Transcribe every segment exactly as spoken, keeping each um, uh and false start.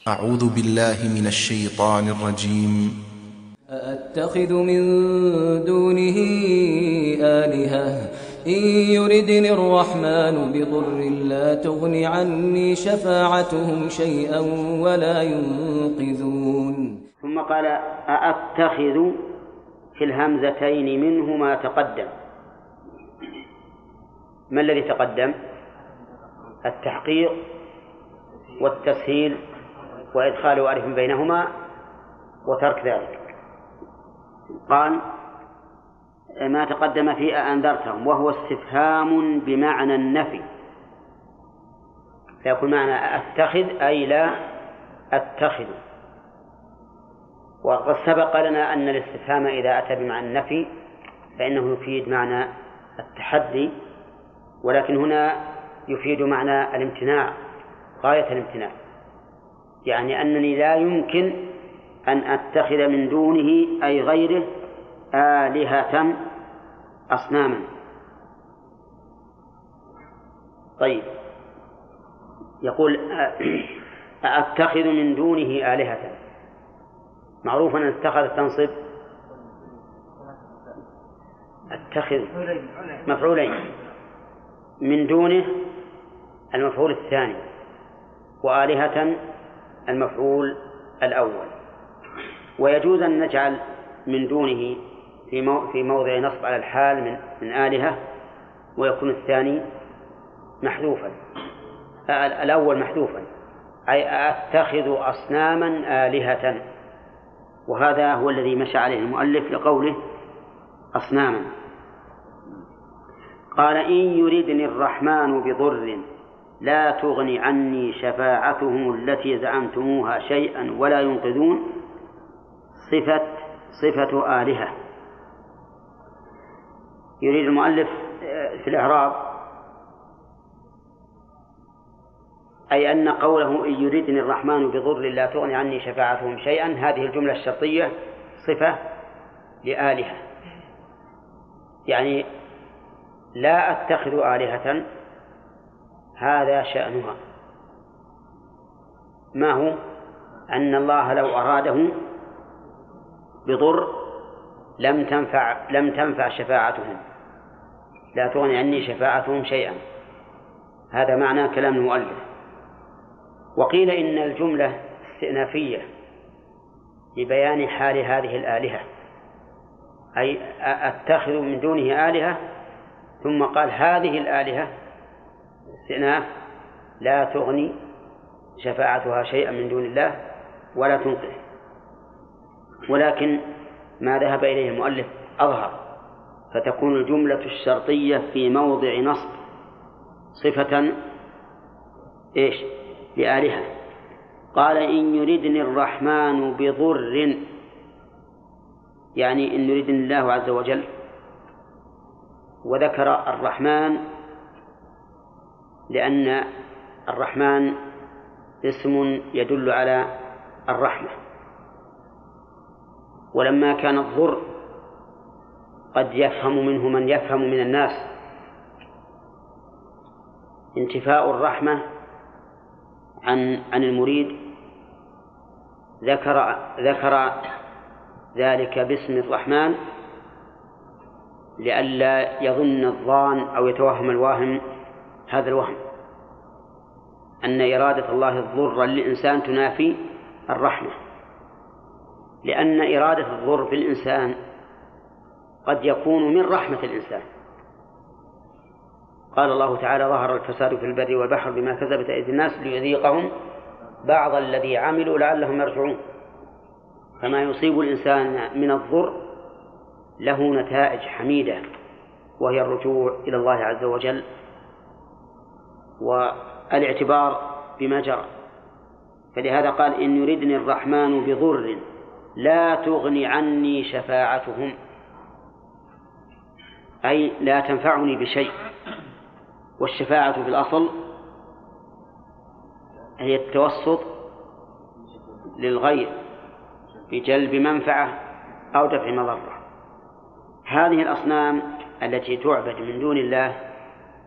أعوذ بالله من الشيطان الرجيم. أأتخذ من دونه آلهة إن يردني الرحمن بضر لا تغن عني شفاعتهم شيئا ولا ينقذون. ثم قال أأتخذ في الهمزتين منه ما تقدم. ما الذي تقدم؟ التحقيق والتسهيل وإدخال ألف بينهما وترك ذلك. قال ما تقدم في أنذرتهم، وهو استفهام بمعنى النفي، فيكون معنى أتخذ أي لا أتخذ. وقد سبق لنا أن الاستفهام إذا أتى بمعنى النفي فإنه يفيد معنى التحدي، ولكن هنا يفيد معنى الامتناع، غاية الامتناع، يعني أنني لا يمكن أن أتخذ من دونه أي غيره آلهة أصناما. طيب، يقول أتخذ من دونه آلهة، معروف أن اتخذ تنصب أتخذ مفعولين، من دونه المفعول الثاني، وآلهة المفعول الأول. ويجوز أن نجعل من دونه في موضع نصب على الحال من, من آلهة، ويكون الثاني محذوفا، الأول محذوفا، أي أتخذ أصناما آلهة، وهذا هو الذي مشى عليه المؤلف لقوله أصناما. قال إن يردني الرحمن بضر لا تغني عني شفاعتهم التي زعمتموها شيئا ولا ينقذون، صفة صفة آلهة. يريد المؤلف في الإعراب أي أن قوله إن يردني الرحمن بضر لا تغني عني شفاعتهم شيئا، هذه الجملة الشرطية صفة لآلهة، يعني لا أتخذ آلهة، هذا شأنها. ما هو؟ أن الله لو أراده بضر لم تنفع لم تنفع شفاعتهم، لا تغني عني شفاعتهم شيئا، هذا معنى كلام المؤلف. وقيل إن الجملة استئنافية لبيان حال هذه الآلهة، أي أتخذ من دونه آلهة، ثم قال هذه الآلهة استئناف لا تغني شفاعتها شيئا من دون الله ولا تنقذ. ولكن ما ذهب إليه المؤلف أظهر، فتكون الجملة الشرطية في موضع نصب صفة إيش؟ لآلهة. قال إن يردني الرحمن بضر، يعني إن يردني الله عز وجل، وذكر الرحمن لأن الرحمن اسم يدل على الرحمة، ولما كان الضر قد يفهم منه من يفهم من الناس انتفاء الرحمة عن عن المريد، ذكر ذكر ذلك باسم الرحمن لئلا يظن الظان أو يتوهم الواهم هذا الوهم، أن إرادة الله الضر للإنسان تنافي الرحمة، لأن إرادة الضر في الإنسان قد يكون من رحمة الإنسان. قال الله تعالى ظهر الفساد في البر والبحر بما كسبت أيدي الناس ليذيقهم بعض الذي عملوا لعلهم يرجعون. فما يصيب الإنسان من الضر له نتائج حميدة، وهي الرجوع إلى الله عز وجل والاعتبار بما جرى. فلهذا قال إن يردني الرحمن بضر لا تغني عني شفاعتهم، أي لا تنفعني بشيء. والشفاعة في الأصل هي التوسط للغير بجلب منفعة أو دفع مضرة. هذه الأصنام التي تعبد من دون الله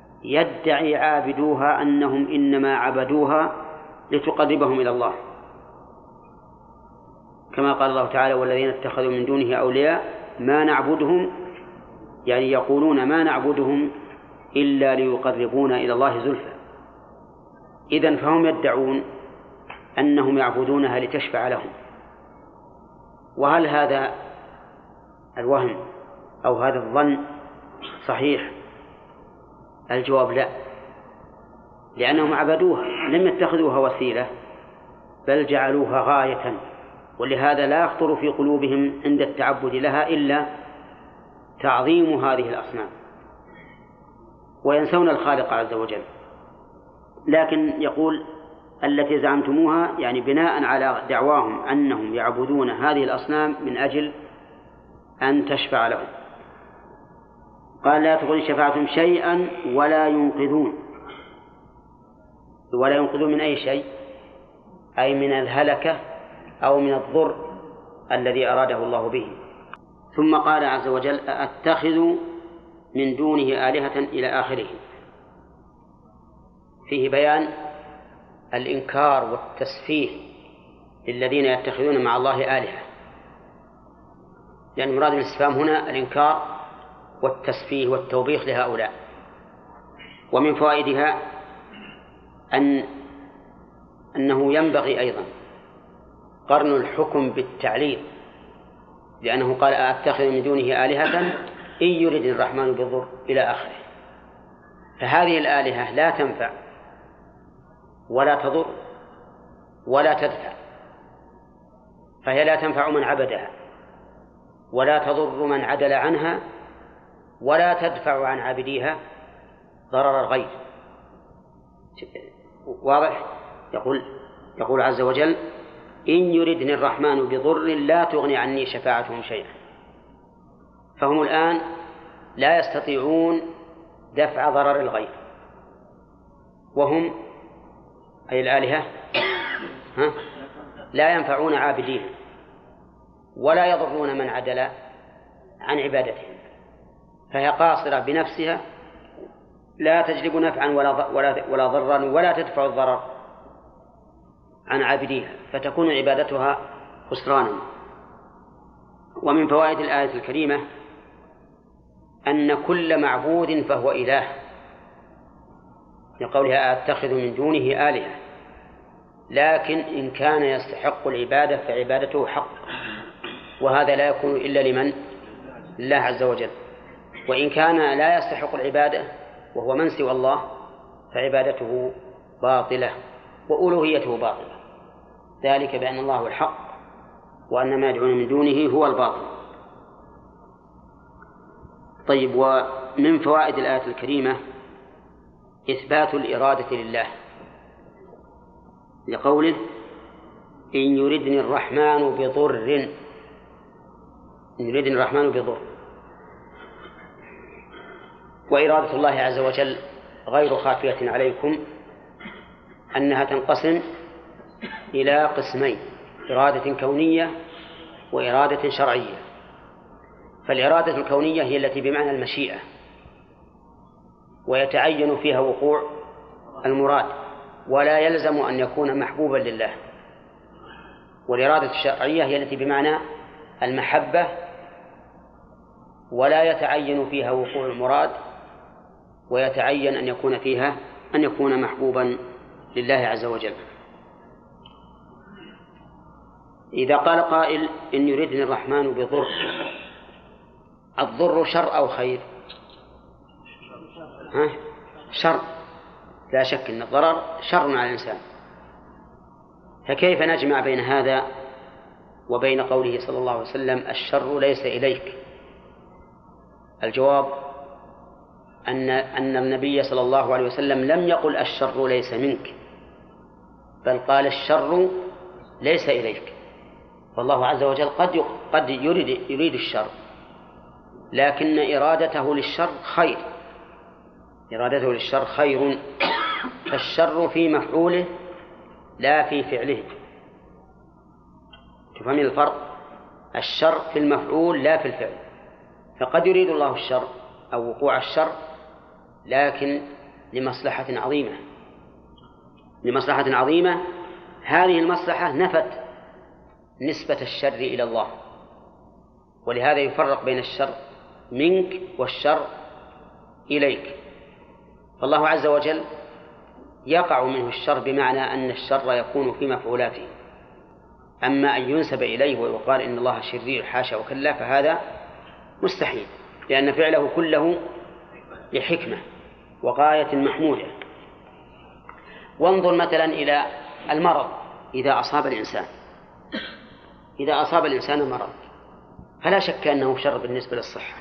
يدعي عابدوها أنهم إنما عبدوها لتقربهم إلى الله، كما قال الله تعالى والذين اتخذوا من دونه أولياء ما نعبدهم، يعني يقولون ما نعبدهم إلا ليقربونا إلى الله زلفى. إذن فهم يدعون أنهم يعبدونها لتشفع لهم. وهل هذا الوهم أو هذا الظن صحيح؟ الجواب لا، لأنهم عبدوها لم يتخذوها وسيلة بل جعلوها غاية، ولهذا لا يخطر في قلوبهم عند التعبد لها إلا تعظيم هذه الأصنام، وينسون الخالق عز وجل. لكن يقول التي زعمتموها يعني بناء على دعواهم أنهم يعبدون هذه الأصنام من أجل أن تشفع لهم. قال لا تغني شفاعتهم شيئا ولا ينقذون. ولا ينقذون من أي شيء؟ أي من الهلكة أو من الضر الذي أراده الله به. ثم قال عز وجل أتخذ من دونه آلهة إلى آخره، فيه بيان الإنكار والتسفيه للذين يتخذون مع الله آلهة، لأن مراد الاستفهام هنا الإنكار والتسفيه والتوبيخ لهؤلاء. ومن فوائدها أن أنه ينبغي أيضا قرن الحكم بالتعليل، لأنه قال أتخذ من دونه آلهة إن يردني الرحمن بالضر إلى آخره. فهذه الآلهة لا تنفع ولا تضر ولا تدفع، فهي لا تنفع من عبدها ولا تضر من عدل عنها ولا تدفع عن عابديها ضرر الغير. واضح؟ يقول يقول عز وجل إن يردني الرحمن بضر لا تغني عني شفاعتهم شيئا. فهم الآن لا يستطيعون دفع ضرر الغير، وهم أي الآلهة ها لا ينفعون عابدين ولا يضرون من عدل عن عبادتهم، فهي قاصرة بنفسها لا تجلب نفعا ولا ولا ضرا ولا تدفع الضرر عن عابديها، فتكون عبادتها خسرانا. ومن فوائد الآية الكريمة أن كل معبود فهو إله، لقولها أتخذ من دونه آلهة، لكن إن كان يستحق العبادة فعبادته حق، وهذا لا يكون إلا لمن؟ الله عز وجل. وإن كان لا يستحق العبادة وهو من سوى الله فعبادته باطلة وألوهيته باطلة، ذلك بأن الله هو الحق وأن ما يدعون من دونه هو الباطل. طيب، ومن فوائد الآية الكريمة إثبات الإرادة لله، لقوله إن يردني الرحمن بضر، إن يردني الرحمن بضر. وإرادة الله عز وجل غير خافية عليكم أنها تنقسم إلى قسمين: إرادة كونية وإرادة شرعية. فالإرادة الكونية هي التي بمعنى المشيئة ويتعين فيها وقوع المراد ولا يلزم أن يكون محبوبا لله. والإرادة الشرعية هي التي بمعنى المحبة ولا يتعين فيها وقوع المراد ويتعين أن يكون فيها أن يكون محبوبا لله عز وجل. إذا قال قائل إن يردني الرحمن بضر، الضر شر أو خير؟ ها؟ شر، لا شك أن الضرر شر على الإنسان. فكيف نجمع بين هذا وبين قوله صلى الله عليه وسلم الشر ليس إليك؟ الجواب أن أن النبي صلى الله عليه وسلم لم يقل الشر ليس منك، بل قال الشر ليس إليك. والله عز وجل قد قد يريد يريد الشر، لكن إرادته للشر خير، إرادته للشر خير، فالشر في مفعوله لا في فعله. تفهمين الفرق؟ الشر في المفعول لا في الفعل. فقد يريد الله الشر أو وقوع الشر لكن لمصلحة عظيمة، لمصلحة عظيمة. هذه المصلحة نفت نسبة الشر إلى الله، ولهذا يفرق بين الشر منك والشر إليك. فالله عز وجل يقع منه الشر بمعنى أن الشر يكون في مفعولاته، أما أن ينسب إليه ويقال إن الله شرير حاشا وكلا فهذا مستحيل، لأن فعله كله لحكمة وغاية محمودة. وانظر مثلا إلى المرض إذا أصاب الإنسان إذا أصاب الإنسان مرض فلا شك أنه شر بالنسبة للصحة،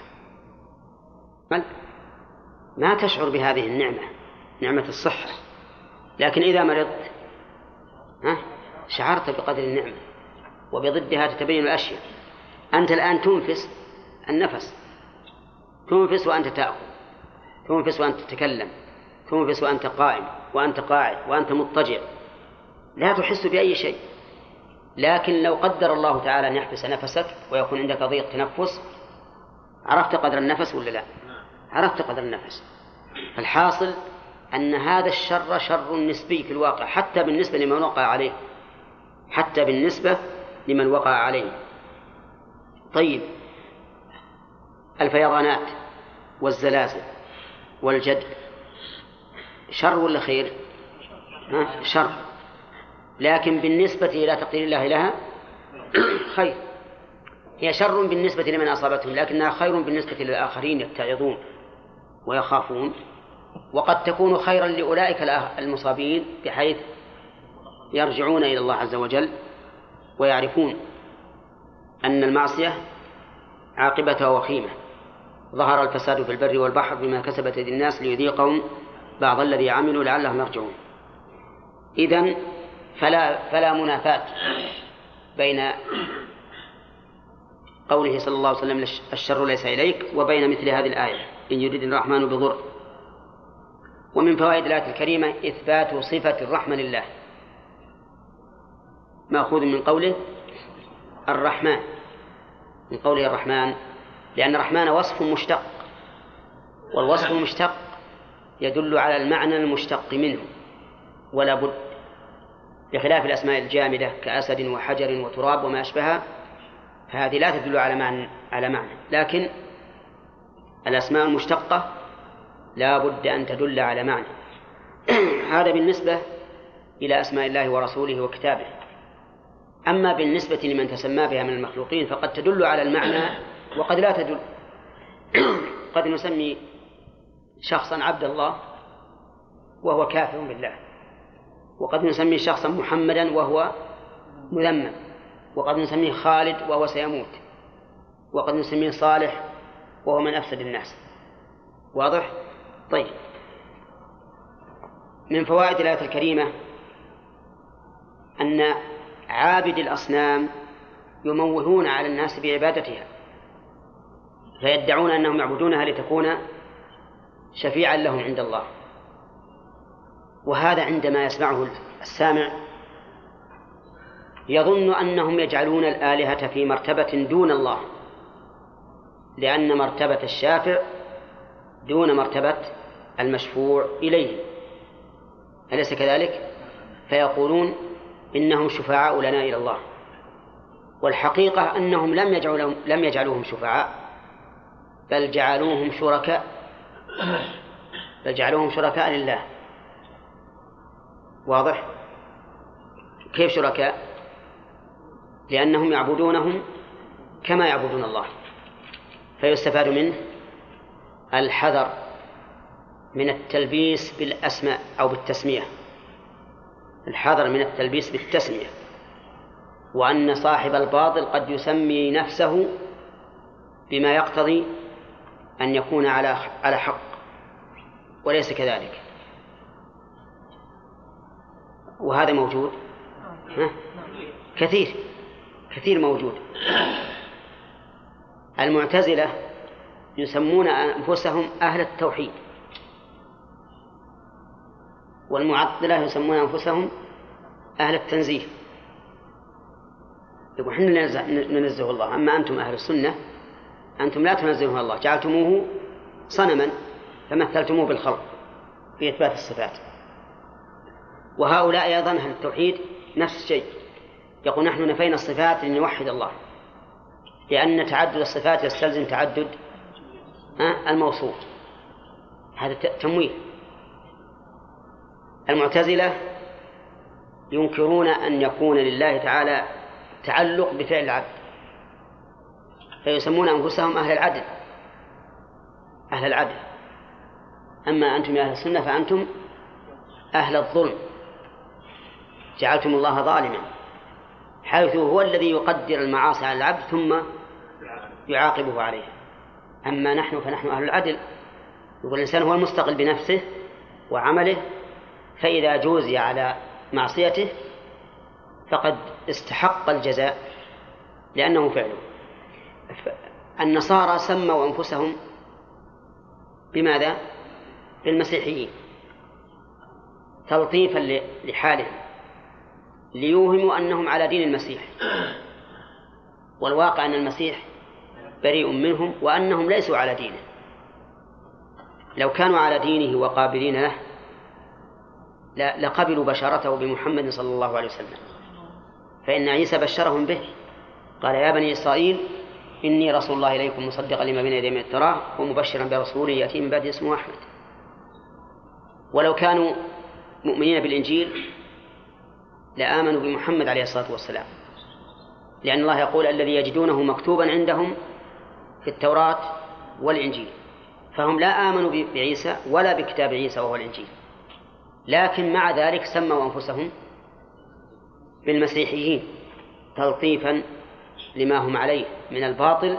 ما تشعر بهذه النعمة، نعمة الصحة، لكن إذا مرضت ها شعرت بقدر النعمة، وبضدها تتبين الأشياء. أنت الآن تنفس النفس، تنفس وأنت تأكل، تنفس وأنت تتكلم، تنفس وأنت قائم وأنت قاعد وأنت مضطجع، لا تحس بأي شيء. لكن لو قدر الله تعالى أن يحبس نفسك ويكون عندك ضيق تنفس، عرفت قدر النفس ولا لا؟ عرفت قدر النفس. الحاصل أن هذا الشر شر نسبي في الواقع، حتى بالنسبة لمن وقع عليه حتى بالنسبة لمن وقع عليه. طيب، الفيضانات والزلازل والجد شر ولا خير؟ ها؟ شر، لكن بالنسبة إلى تقدير الله لها خير. هي شر بالنسبة لمن أصابتهم، لكنها خير بالنسبة للآخرين يتعظون ويخافون، وقد تكون خيرا لأولئك المصابين بحيث يرجعون إلى الله عز وجل ويعرفون أن المعصية عاقبتها وخيمة. ظهر الفساد في البر والبحر بما كسبت يد الناس ليذيقهم بعض الذي عملوا لعلهم يرجعون. إذن فلا, فلا منافاة بين قوله صلى الله عليه وسلم الشر ليس إليك وبين مثل هذه الآية إن يريد الرحمن بضر. ومن فوائد الآية الكريمة إثبات صفة الرحمة لله، مأخوذ من قوله الرحمن، من قوله الرحمن، لأن الرحمن وصف مشتق، والوصف المشتق يدل على المعنى المشتق منه ولا بد، بخلاف الأسماء الجامدة كأسد وحجر وتراب وما أشبهها، فهذه لا تدل على معنى على معنى لكن الأسماء المشتقة لا بد أن تدل على معنى. هذا بالنسبة إلى أسماء الله ورسوله وكتابه. أما بالنسبة لمن تسمى بها من المخلوقين فقد تدل على المعنى وقد لا تدل. قد نسمي شخصا عبد الله وهو كافر بالله، وقد نسمي شخصا محمدا وهو مذمم، وقد نسميه خالد وهو سيموت، وقد نسميه صالح وهو من أفسد الناس. واضح؟ طيب، من فوائد الآية الكريمة أن عابد الأصنام يموهون على الناس بعبادتها، فيدعون أنهم يعبدونها لتكون شفيعا لهم عند الله. وهذا عندما يسمعه السامع يظن أنهم يجعلون الآلهة في مرتبة دون الله، لأن مرتبة الشافع دون مرتبة المشفوع إليه، أليس كذلك؟ فيقولون إنهم شفعاء لنا إلى الله، والحقيقة أنهم لم يجعلوهم, لم يجعلوهم شفعاء، بل جعلوهم شركاء بل جعلوهم شركاء لله. واضح؟ كيف شركاء؟ لأنهم يعبدونهم كما يعبدون الله. فيستفاد منه الحذر من التلبيس بالأسماء أو بالتسمية، الحذر من التلبيس بالتسمية، وأن صاحب الباطل قد يسمي نفسه بما يقتضي أن يكون على على حق وليس كذلك. وهذا موجود ها؟ كثير كثير موجود. المعتزلة يسمون أنفسهم أهل التوحيد، والمعطلة يسمون أنفسهم أهل التنزيه. يقول حنا ننزه الله، أما أنتم أهل السنة أنتم لا تنزهون الله، جعلتموه صنما فمثلتموه بالخلق في إثبات الصفات. وهؤلاء أيضا أهل التوحيد نفس الشيء، يقول نحن نفينا الصفات لنوحد الله، لأن تعدد الصفات يستلزم تعدد الموصوف، هذا تمويه. المعتزلة ينكرون أن يكون لله تعالى تعلق بفعل العبد، فيسمون أنفسهم أهل العدل أهل العدل أما أنتم يا أهل السنة فأنتم أهل الظلم، جعلتم الله ظالما، حيث هو الذي يقدر المعاصي على العبد ثم يعاقبه عليها. أما نحن فنحن أهل العدل، يقول الإنسان هو المستقل بنفسه وعمله، فإذا جوزي على معصيته فقد استحق الجزاء لأنه فعله. النصارى سموا أنفسهم بماذا؟ بالمسيحيين تلطيفا لحالهم، ليوهموا أنهم على دين المسيح، والواقع أن المسيح بريء منهم وأنهم ليسوا على دينه. لو كانوا على دينه وقابلين له لقبلوا بشارته بمحمد صلى الله عليه وسلم، فإن عيسى بشرهم به، قال يا بني إسرائيل إني رسول الله إليكم مصدقا لما بين يدي من التوراة ومبشرا برسول يأتي من بعد اسمه أحمد. ولو كانوا مؤمنين بالإنجيل لآمنوا بمحمد عليه الصلاة والسلام، لأن الله يقول الذي يجدونه مكتوبا عندهم في التوراة والإنجيل، فهم لا آمنوا بعيسى ولا بكتاب عيسى وهو الإنجيل، لكن مع ذلك سموا أنفسهم بالمسيحيين تلطيفا لما هم عليه من الباطل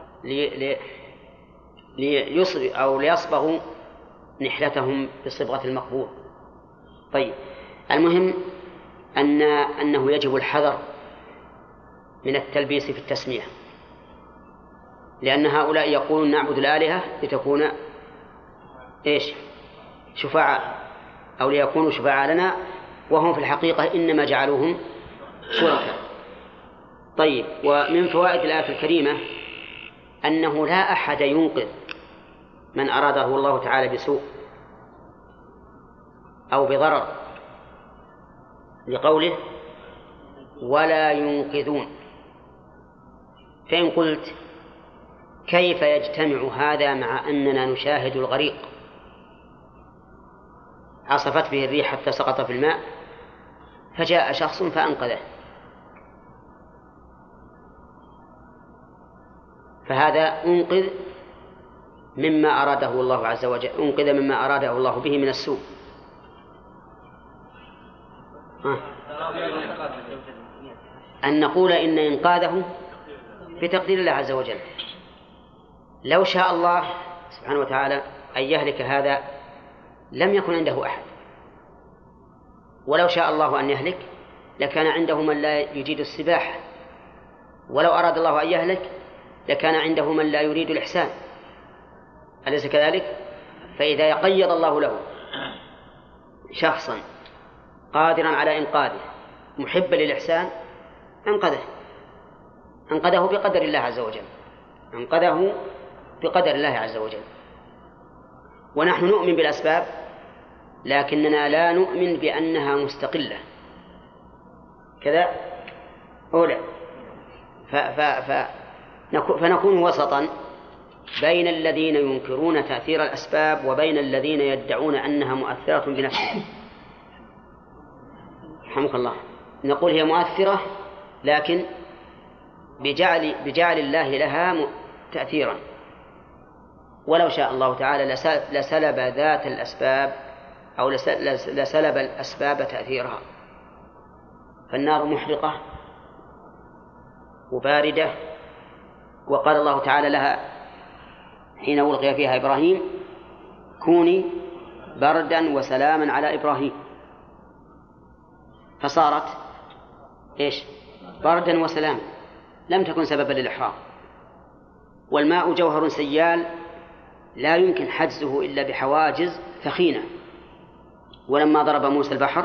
ليصبغ أو ليصبغوا نحلتهم بصبغة المقبول. طيب، المهم أن أنه يجب الحذر من التلبيس في التسمية، لأن هؤلاء يقولون نعبد الآلهة لتكون إيش؟ شفعاء أو ليكونوا شفعاء لنا، وهم في الحقيقة إنما جعلوهم شركاء. طيب، ومن فوائد الآية الكريمة أنه لا أحد ينقذ من أراده الله تعالى بسوء أو بضرر، لقوله ولا ينقذون. فإن قلت كيف يجتمع هذا مع أننا نشاهد الغريق عصفت به الريح حتى سقط في الماء فجاء شخص فأنقذه؟ فهذا أنقذ مما أراده الله عز وجل، أنقذ مما أراده الله به من السوء. ها. أن نقول إن إنقاذه بتقدير الله عز وجل. لو شاء الله سبحانه وتعالى أن يهلك هذا لم يكن عنده أحد، ولو شاء الله أن يهلك لكان عنده من لا يجيد السباحة، ولو أراد الله أن يهلك لكان عنده من لا يريد الإحسان، أليس كذلك؟ فإذا يقيض الله له شخصا قادرا على إنقاذه محبا للإحسان أنقذه أنقذه بقدر الله عز وجل أنقذه بقدر الله عز وجل. ونحن نؤمن بالأسباب لكننا لا نؤمن بأنها مستقلة كذا أولا، ف ف ف فنكون وسطا بين الذين ينكرون تأثير الأسباب وبين الذين يدعون أنها مؤثرة بنفسها. رحمك الله، نقول هي مؤثرة لكن بجعل, بجعل الله لها تأثيرا، ولو شاء الله تعالى لسلب ذات الأسباب أو لسلب الأسباب تأثيرها. فالنار محرقة وباردة، وقال الله تعالى لها حين ألقي فيها إبراهيم كوني بردا وسلاما على إبراهيم، فصارت إيش؟ بردا وسلاما، لم تكن سببا للإحراق. والماء جوهر سيال لا يمكن حجزه إلا بحواجز ثخينة، ولما ضرب موسى البحر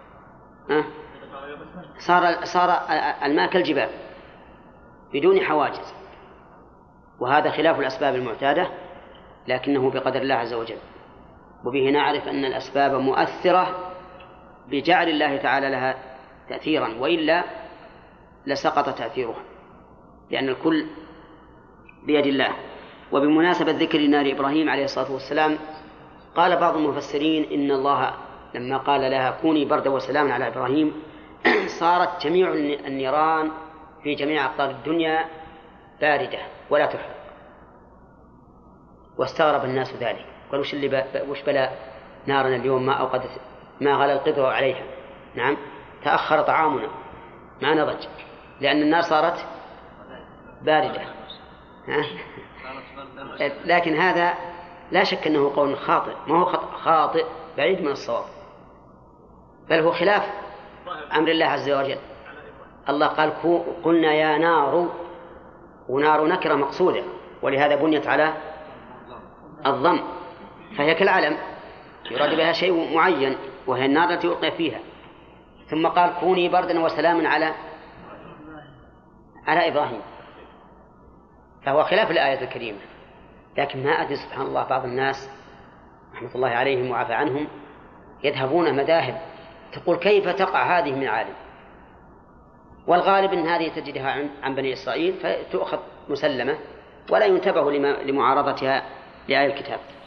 صار, صار الماء كالجبال بدون حواجز، وهذا خلاف الأسباب المعتادة لكنه بقدر الله عز وجل. وبه نعرف أن الأسباب مؤثرة بجعل الله تعالى لها تأثيرا، وإلا لسقط تأثيرها، لأن الكل بيد الله. وبمناسبة ذكر نار إبراهيم عليه الصلاة والسلام، قال بعض المفسرين إن الله لما قال لها كوني بردا وسلاما على إبراهيم صارت جميع النيران في جميع أقطار الدنيا باردة ولا تحرق، واستغرب الناس ذلك، قالوا وش اللي وش بلا نارنا اليوم ما أوقدت ما غلى القدر عليها. نعم، تأخر طعامنا ما نضج لأن النار صارت باردة. لكن هذا لا شك أنه قول خاطئ، ما هو خاطئ بعيد من الصواب، بل هو خلاف أمر الله عز وجل. الله قال قلنا يا نار، ونار نكرة مقصودة، ولهذا بنيت على الضم، فهي كالعلم يراد بها شيء معين وهي النار التي يلقي فيها. ثم قال كوني بردا وسلاما على على إبراهيم، فهو خلاف الآية الكريمة. لكن ما أدري سبحان الله بعض الناس رحمة الله عليهم وعفى عنهم يذهبون مذاهب تقول كيف تقع هذه من عالم، والغالب أن هذه تجدها عن بني إسرائيل فتؤخذ مسلمة ولا ينتبه لمعارضتها لآية الكتاب.